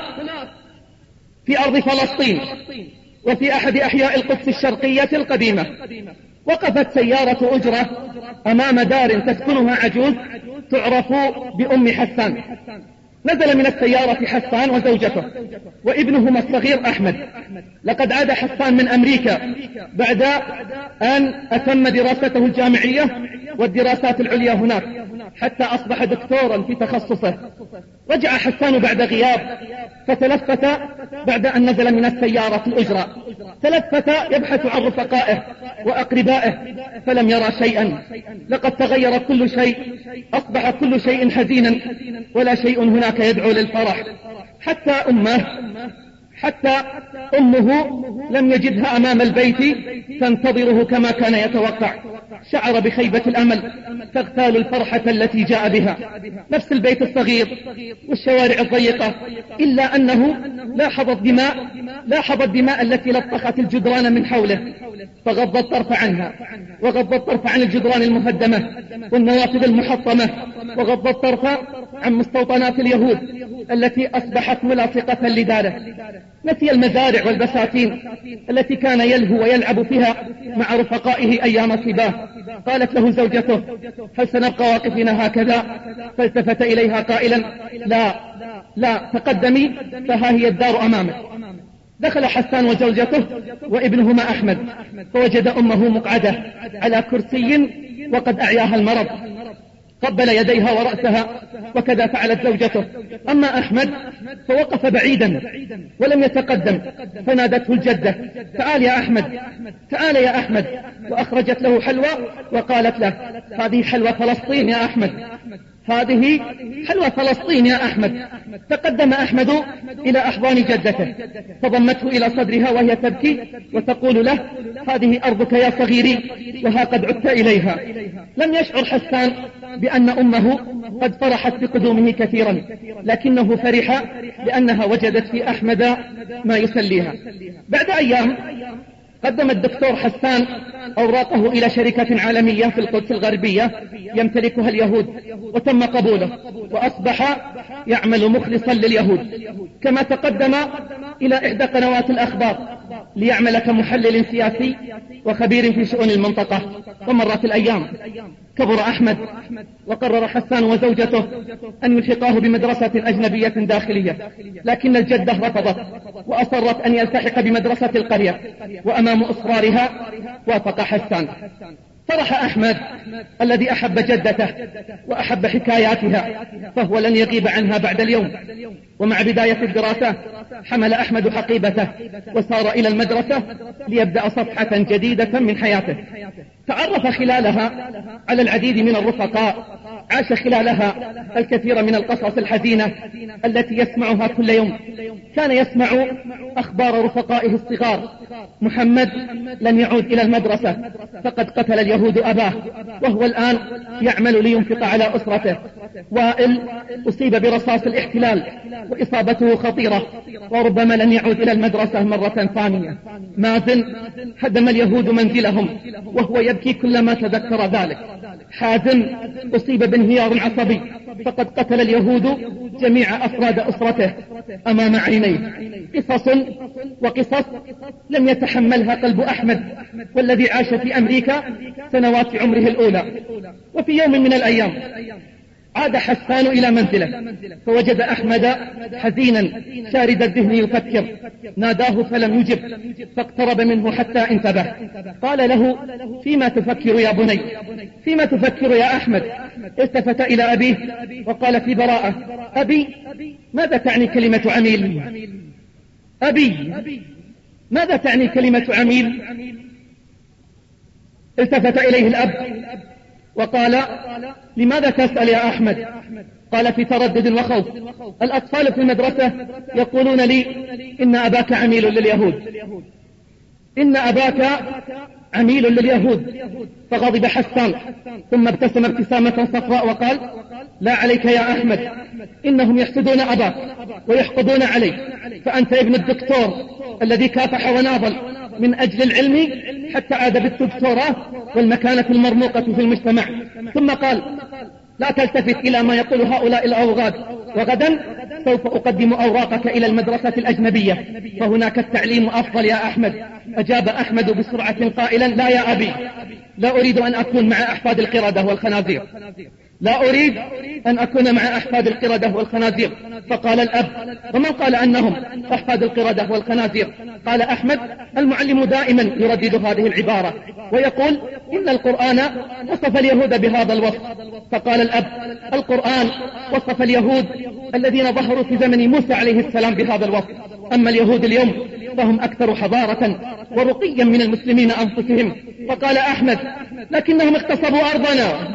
في أرض فلسطين وفي أحد أحياء القدس الشرقية القديمة وقفت سيارة أجرة أمام دار تسكنها عجوز تعرف بأم حسان. نزل من السيارة حسان وزوجته وابنهما الصغير أحمد. لقد عاد حسان من أمريكا بعد أن أتم دراسته الجامعية والدراسات العليا هناك حتى أصبح دكتورا في تخصصه. رجع حسان بعد غياب فتلفت بعد أن نزل من السيارة الأجرة، تلفت يبحث عن رفقائه وأقربائه فلم يرى شيئا. لقد تغير كل شيء، أصبح كل شيء حزينا ولا شيء هناك يدعو للفرح. حتى أمه حتى أمه لم يجدها أمام البيت تنتظره كما كان يتوقع. شعر بخيبة الأمل تغتال الفرحة التي جاء بها. نفس البيت الصغير والشوارع الضيقة، إلا أنه لاحظ الدماء لاحظ الدماء التي لطخت الجدران من حوله فغض الطرف عنها، وغض الطرف عن الجدران المهدمة والنوافذ المحطمة، وغض الطرف عن مستوطنات اليهود التي أصبحت ملاصقة لداره. نسي المزارع والبساتين التي كان يلهو ويلعب فيها مع رفقائه أيام صباه. قالت له زوجته: هل سنبقى واقفين هكذا؟ فالتفت إليها قائلا: لا لا، تقدمي فها هي الدار أمامك. دخل حسان وزوجته وابنهما أحمد، فوجد أمه مقعدة على كرسي وقد أعياها المرض، قبل يديها ورأسها، وكذا فعلت زوجته. أما أحمد فوقف بعيدا ولم يتقدم، فنادته الجدة: تعال يا أحمد، تعال يا أحمد، وأخرجت له حلوى وقالت له: هذه حلوى فلسطين يا أحمد، هذه حلوى فلسطين يا أحمد. تقدم أحمد إلى أحضان جدته فضمته إلى صدرها وهي تبكي وتقول له: هذه أرضك يا صغيري، وها قد عدت إليها. لم يشعر حسان بأن أمه قد فرحت بقدومه كثيرا، لكنه فرح لأنها وجدت في أحمد ما يسليها. بعد أيام قدم الدكتور حسان أوراقه إلى شركة عالمية في القدس الغربية يمتلكها اليهود، وتم قبوله وأصبح يعمل مخلصا لليهود. كما تقدم إلى إحدى قنوات الأخبار ليعمل كمحلل سياسي وخبير في شؤون المنطقة. ومرت الأيام، كبر أحمد، وقرر حسان وزوجته أن يلحقاه بمدرسة أجنبية داخلية، لكن الجدة رفضت وأصرت أن يلتحق بمدرسة القرية، وأمام إصرارها وافق حسان. فرح أحمد الذي أحب جدته وأحب حكاياتها، فهو لن يغيب عنها بعد اليوم. ومع بداية الدراسة حمل أحمد حقيبته وسار إلى المدرسة ليبدأ صفحة جديدة من حياته. تعرف خلالها على العديد من الرفقاء، عاش خلالها الكثير من القصص الحزينة التي يسمعها كل يوم. كان يسمع أخبار رفقائه الصغار: محمد لن يعود إلى المدرسة فقد قتل اليهود أباه، وهو الآن يعمل لينفق على أسرته. وائل أصيب برصاص الاحتلال وإصابته خطيرة وربما لن يعود إلى المدرسة مرة ثانية. مازن هدم اليهود منزلهم وهو يبكي كلما تذكر ذلك. حازم أصيب بانهيار عصبي فقد قتل اليهود جميع أفراد أسرته أمام عينيه. قصص وقصص لم يتحملها قلب أحمد، والذي عاش في أمريكا سنوات عمره الأولى. وفي يوم من الأيام عاد حسان إلى منزله فوجد أحمد حزينا شارد الذهن يفكر. ناداه فلم يجب، فاقترب منه حتى انتبه. قال له: فيما تفكر يا بني؟ فيما تفكر يا أحمد؟ التفت إلى أبيه وقال في براءة: أبي، ماذا تعني كلمة عميل؟ أبي، ماذا تعني كلمة عميل؟ التفت إليه الأب وقال: لماذا تسأل يا أحمد؟ قال في تردد وخوف: الأطفال في المدرسة يقولون لي إن أباك عميل لليهود، إن أباك عميل لليهود. فغضب حسان ثم ابتسم ابتسامة صفراء وقال: لا عليك يا أحمد، إنهم يحسدون أباك ويحقدون عليك، فأنت ابن الدكتور الذي كافح وناضل من أجل العلم حتى عاد بالدكتوراه والمكانة المرموقة في المجتمع. ثم قال: لا تلتفت إلى ما يقول هؤلاء الأوغاد، وغدا سوف أقدم أوراقك إلى المدرسة الأجنبية فهناك التعليم أفضل يا أحمد. أجاب أحمد بسرعة قائلا: لا يا أبي، لا أريد أن أكون مع أحفاد القردة والخنازير، لا أريد أن أكون مع أحفاد القردة والخنازير. فقال الأب: ومن قال أنهم أحفاد القردة والخنازير؟ قال أحمد: المعلم دائما يردد هذه العبارة ويقول إن القرآن وصف اليهود بهذا الوصف. فقال الأب: القرآن وصف اليهود الذين ظهروا في زمن موسى عليه السلام بهذا الوصف، أما اليهود اليوم فهم أكثر حضارة ورقيا من المسلمين أنفسهم. فقال أحمد: لكنهم اغتصبوا أرضنا،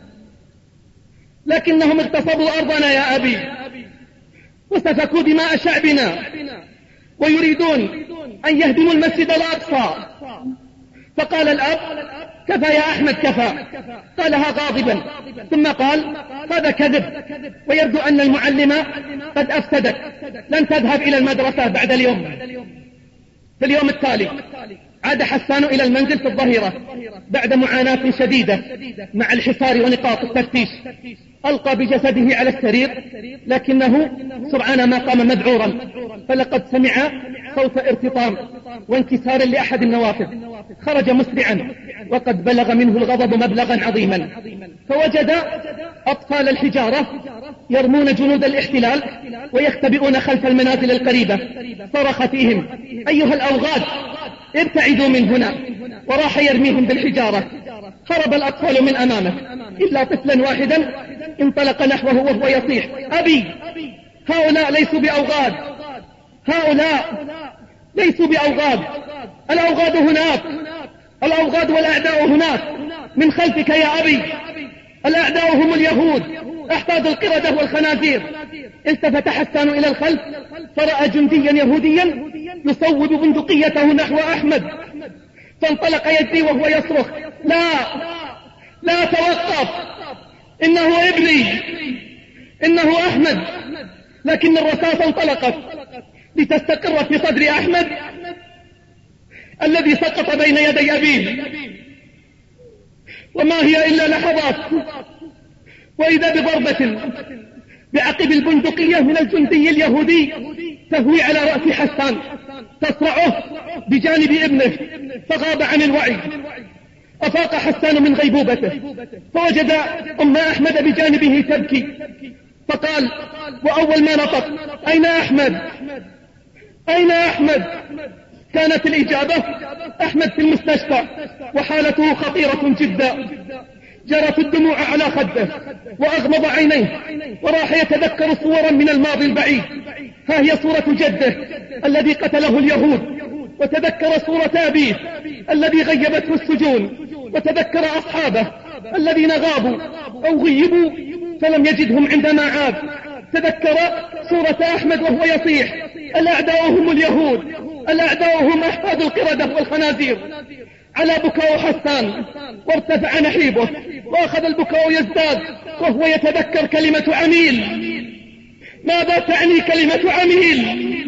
لكنهم اغتصبوا أرضنا يا أبي، وسفكوا دماء شعبنا، ويريدون أن يهدموا المسجد الأقصى. فقال الأب: كفى يا أحمد كفى. قالها غاضبا ثم قال: هذا كذب، ويبدو أن المعلمة قد أفسدت، لن تذهب إلى المدرسة بعد اليوم. في اليوم التالي عاد حسان إلى المنزل في الظهيرة بعد معاناة شديدة مع الحصار ونقاط التفتيش. ألقى بجسده على السرير لكنه سرعان ما قام مذعورا، فلقد سمع صوت ارتطام وانكسار لأحد النوافذ. خرج مسرعا وقد بلغ منه الغضب مبلغا عظيما، فوجد أطفال الحجارة يرمون جنود الاحتلال ويختبئون خلف المنازل القريبة. صرخ فيهم: أيها الأوغاد ابتعدوا من هنا، وراح يرميهم بالحجارة. هرب الأطفال من أمامه إلا طفلا واحدا انطلق نحوه وهو يصيح: أبي، هؤلاء ليسوا بأوغاد، هؤلاء ليسوا بأوغاد، الأوغاد هناك، الأوغاد والأعداء هناك من خلفك يا أبي، الأعداء هم اليهود أحفاد القردة والخنازير. التفت حسان إلى الخلف فرأى جنديا يهوديا يصوب بندقيته نحو أحمد، فانطلق يجري وهو يصرخ: لا لا توقف، إنه ابني، إنه أحمد. لكن الرصاصة انطلقت لتستقر في صدر أحمد الذي سقط بين يدي أبيه، وما هي إلا لحظات وإذا بضربة بعقب البندقية من الجندي اليهودي تهوي على رأس حسان تصرعه بجانب ابنه، فغاب عن الوعي. أفاق حسان من غيبوبته فوجد أم أحمد بجانبه تبكي، فقال وأول ما نطق: أين أحمد؟ أين أحمد؟ كانت الإجابة: أحمد في المستشفى وحالته خطيرة جدا. جرت الدموع على خده وأغمض عينيه وراح يتذكر صورا من الماضي البعيد. ها هي صورة جده الذي قتله اليهود، وتذكر صورة أبيه الذي غيبته السجون، وتذكر أصحابه الذين غابوا أو غيبوا فلم يجدهم عندما عاد. تذكر صورة أحمد وهو يصيح: الأعداء هم اليهود، الأعداء هم أحفاد القردة والخنازير. على بكاء حسان وارتفع نحيبه وأخذ البكاء يزداد وهو يتذكر كلمة عميل. ماذا تعني كلمة عميل؟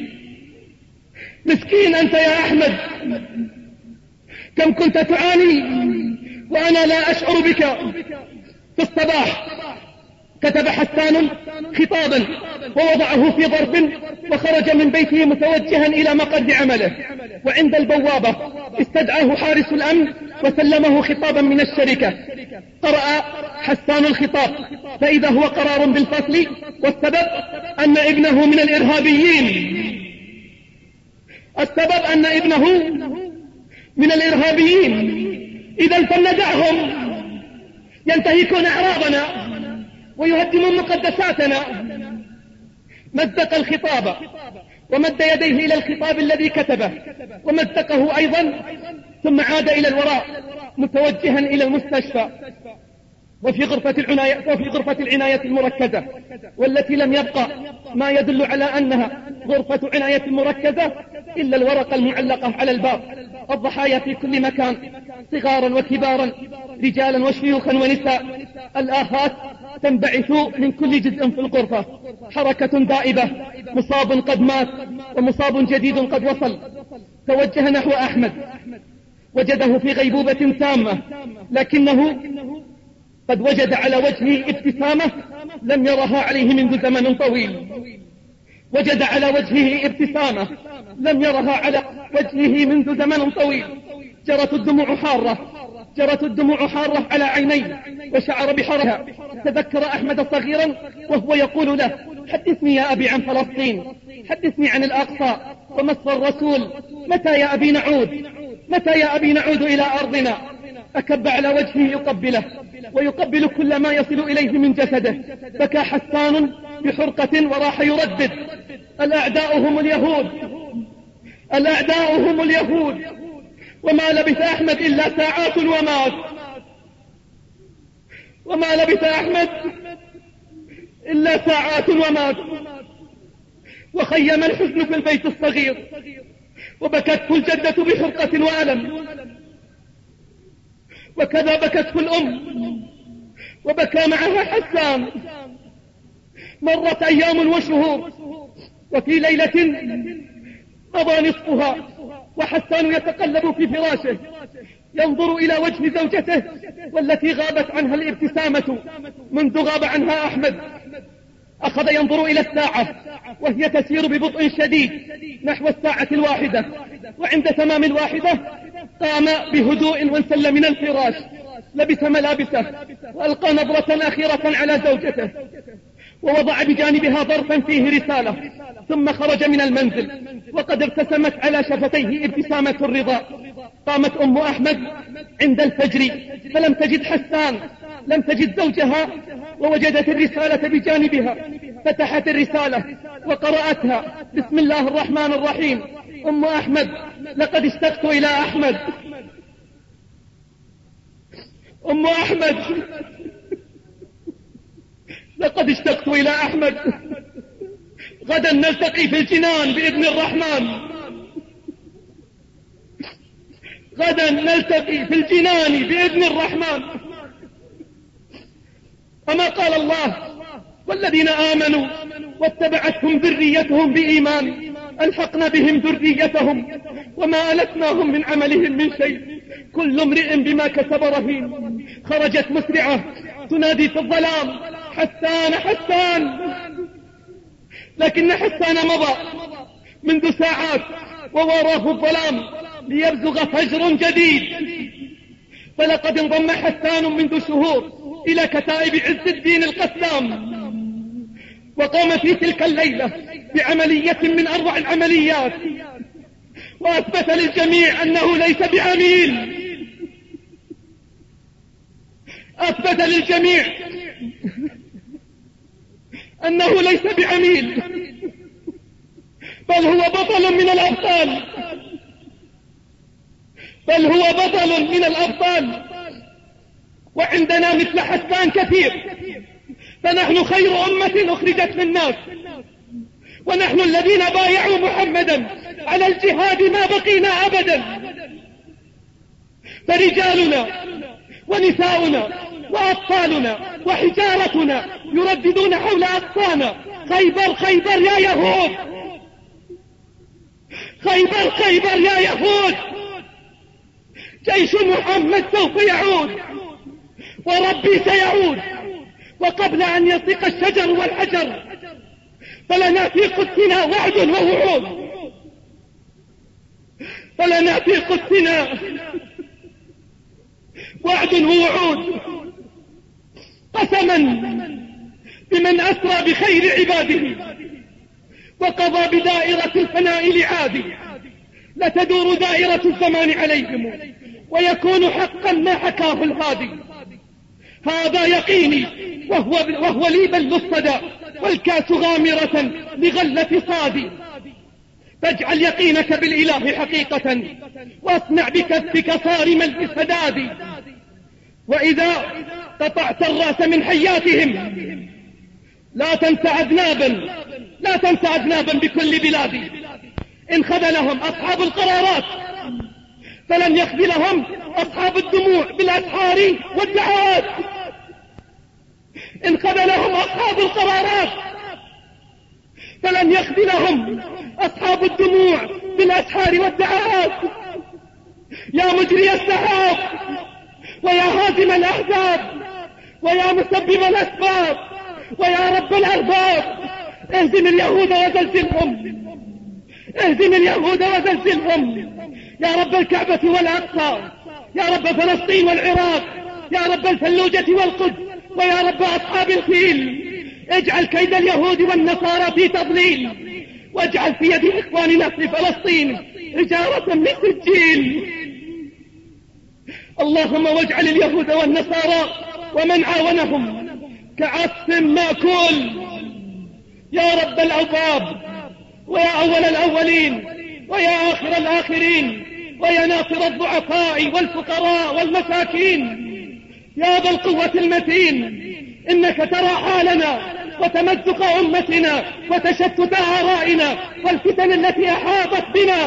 مسكين أنت يا أحمد، كم كنت تعاني وأنا لا أشعر بك. في الصباح كتب حسان خطابا ووضعه في ظرف وخرج من بيته متوجها إلى مقر عمله، وعند البوابة استدعاه حارس الأمن وسلمه خطابا من الشركة. قرأ حسان الخطاب فإذا هو قرار بالفصل، والسبب أن ابنه من الإرهابيين، السبب أن ابنه من الإرهابيين. إذا فلندعهم ينتهكون أعراضنا ويهدمون مقدساتنا. مزق الخطاب ومد يديه إلى الخطاب الذي كتبه ومزقه أيضا، ثم عاد إلى الوراء متوجها إلى المستشفى وفي غرفة العناية, وفي غرفة العناية المركزة، والتي لم يبقى ما يدل على أنها غرفة عناية مركزة إلا الورقة المعلقة على الباب. الضحايا في كل مكان، صغارا وكبارا، رجالا وشيوخا ونساء. الآفات تنبعث من كل جزء في الغرفة، حركة دائبة، مصاب قد مات ومصاب جديد قد وصل. توجه نحو أحمد وجده في غيبوبة تامة، لكنه قد وجد على وجهه ابتسامة لم يرها عليه منذ زمن طويل. وجد على وجهه ابتسامة لم يرها على وجهه منذ زمن طويل. جرت الدموع حارة جرت الدموع حارة على عينيه وشعر بحرها. تذكر أحمد صغيرا وهو يقول له: حدثني يا أبي عن فلسطين، حدثني عن الأقصى ومصر الرسول. متى يا أبي نعود؟ متى يا أبي نعود إلى أرضنا؟ أكب على وجهه يقبله ويقبل كل ما يصل إليه من جسده. بكى حسان بحرقة وراح يردد: الأعداء هم اليهود، الأعداء هم اليهود. وما لبث أحمد إلا ساعات ومات، وما لبث أحمد إلا ساعات ومات. وخيم الحزن في البيت الصغير، وبكته الجدة بحرقة وألم، وكذا بكته الأم وبكى معها حسان. مرت أيام وشهور، وفي ليلة مضى نصفها وحسان يتقلب في فراشه ينظر إلى وجه زوجته والتي غابت عنها الابتسامة منذ غاب عنها أحمد. أخذ ينظر إلى الساعة وهي تسير ببطء شديد نحو الساعة الواحدة، وعند تمام الواحدة قام بهدوء وانسل من الفراش، لبس ملابسه وألقى نظرة أخيرة على زوجته ووضع بجانبها ظرفا فيه رسالة، ثم خرج من المنزل وقد ارتسمت على شفتيه ابتسامة الرضا. قامت أم أحمد عند الفجر فلم تجد حسان، لم تجد زوجها، ووجدت الرسالة بجانبها، فتحت الرسالة وقرأتها: بسم الله الرحمن الرحيم. أم أحمد: لقد اشتقت إلى أحمد. أم أحمد: لقد اشتقت إلى أحمد. غدا نلتقي في الجنان بإذن الرحمن. غدا نلتقي في الجنان بإذن الرحمن. أما قال الله: والذين آمنوا واتبعتهم ذريتهم بإيمان ألحقنا بهم ذريتهم وما ألتناهم من عملهم من شيء كل امرئ بما كسب رهين. خرجت مسرعة تنادي في الظلام: حسان حسان. لكن حسان مضى منذ ساعات ووراه الظلام ليبزغ فجر جديد. فلقد انضم حسان منذ شهور إلى كتائب عز الدين القسام، وقام في تلك الليلة بعملية من أروع العمليات، وأثبت للجميع أنه ليس بعميل. أثبت للجميع أنه ليس بعميل، بل هو بطل من الأبطال، بل هو بطل من الأبطال. وعندنا مثل حسان كثير، فنحن خير أمة أخرجت للناس، ونحن الذين بايعوا محمدا على الجهاد ما بقينا أبدا. فرجالنا ونساؤنا وأطفالنا وحجارتنا يرددون حول أقصانا: خيبر خيبر يا يهود، خيبر خيبر يا يهود. جيش محمد سوف يعود وربي سيعود. وقبل أن يصيق الشجر والحجر فلنا في قدسنا وعد ووعود، فلنا في قدسنا وعد ووعود. قسما بمن أسرى بخير عباده وقضى بدائرة الفناء لعاده، لتدور دائرة الزمان عليهم ويكون حقا ما حكاه الهادي. هذا يقيني وهو, وهو لي بل الصدى، والكاس غامرة لغلة صادي. فاجعل يقينك بالإله حقيقة، واصنع بكفك صارما للسداد. وإذا قطعت الرأس من حياتهم لا تنسى أذنابا، لا تنسى أذنابا بكل بلادي. إن خذلهم أصحاب القرارات فلن يخذلهم أصحاب الدموع بالأسحار والدعوات. إن خذلهم أصحاب القرارات فلن يخذلهم أصحاب الدموع بالأسحار والدعوات. يا مجري السحاب، ويا هازم الأحزاب، ويا مسبب الأسباب، ويا رب الأرباب، اهزم اليهود وزلزلهم، اهزم اليهود وزلزلهم. يا رب الكعبة والأقصى، يا رب فلسطين والعراق، يا رب الفلوجة والقدس، ويا رب أصحاب الفيل. اجعل كيد اليهود والنصارى في تضليل، واجعل في يد إخواننا في فلسطين حجارة من سجيل. اللهم واجعل اليهود والنصارى ومن عاونهم كعصف مأكول. يا رب الأوباب، ويا أول الأولين، ويا آخر الآخرين، ويا ناصر الضعفاء والفقراء والمساكين، يا ذا القوة المتين. إنك ترى حالنا وتمزق أمتنا وتشتت آرائنا والفتن التي أحاطت بنا.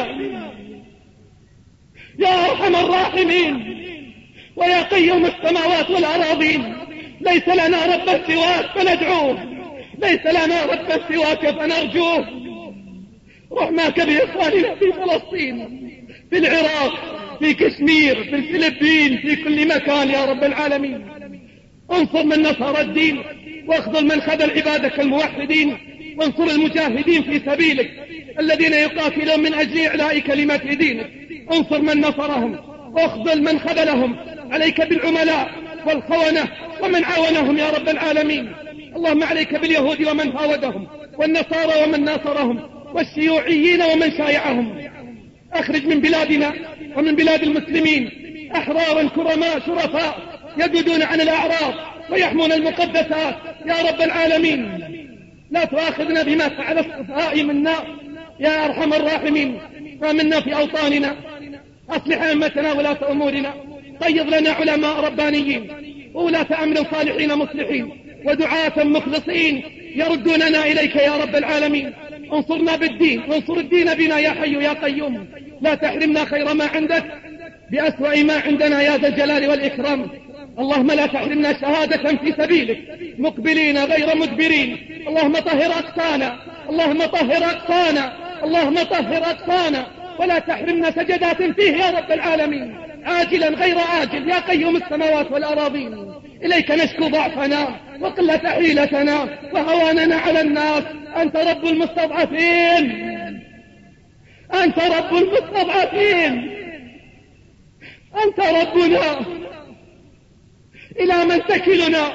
يا أرحم الراحمين، ويا قيوم السماوات والأراضين، ليس لنا رب سواك فندعوه، ليس لنا رب سواك فنرجوه. رحماك بإخواننا في فلسطين، في العراق، في كشمير، في الفلبين، في كل مكان يا رب العالمين. انصر من نصر الدين، واخذل من خذل عبادك الموحدين، وانصر المجاهدين في سبيلك الذين يقاتلون من أجل إعلاء كلمة دينك. انصر من نصرهم واخذل من خذلهم. عليك بالعملاء والخونة ومن عاونهم يا رب العالمين. اللهم عليك باليهود ومن هاودهم، والنصارى ومن ناصرهم، والشيوعيين ومن شايعهم. أخرج من بلادنا ومن بلاد المسلمين أحرارا كرماء شرفاء يجدون عن الأعراض ويحمون المقدسات يا رب العالمين. لا تؤاخذنا بما فعل السفهاء منا يا أرحم الراحمين. فمنا في أوطاننا، أصلح أئمتنا ولاة أمورنا، قيض لنا علماء ربانيين وولاة أمر صالحين مصلحين ودعاة مخلصين يردوننا إليك يا رب العالمين. انصرنا بالدين وانصر الدين بنا يا حي يا قيوم. لا تحرمنا خير ما عندك بأسوأ ما عندنا يا ذا الجلال والإكرام. اللهم لا تحرمنا شهادة في سبيلك مقبلين غير مدبرين. اللهم طهر أقصانا، اللهم طهر أقصانا، اللهم طهر أقصانا، ولا تحرمنا سجدات فيه يا رب العالمين، عاجلا غير آجل يا قيوم السماوات والأراضين. إليك نشكو ضعفنا وقلة حيلتنا وهواننا على الناس. أنت رب المستضعفين، أنت رب المستضعفين، أنت ربنا. إلى من تكلنا؟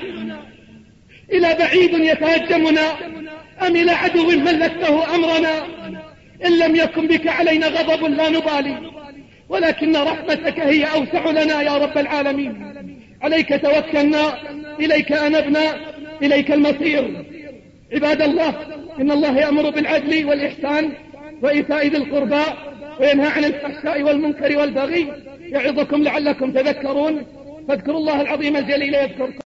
إلى بعيد يتهجمنا أم إلى عدو ملكته أمرنا؟ إن لم يكن بك علينا غضب لا نبالي، ولكن رحمتك هي أوسع لنا يا رب العالمين. عليك توكلنا، إليك أنبنا، إليك المصير. عباد الله، إن الله يأمر بالعدل والإحسان وإيتاء ذي القربى وينهى عن الفحشاء والمنكر والبغي، يعظكم لعلكم تذكرون. فاذكروا الله العظيم الجليل يذكركم.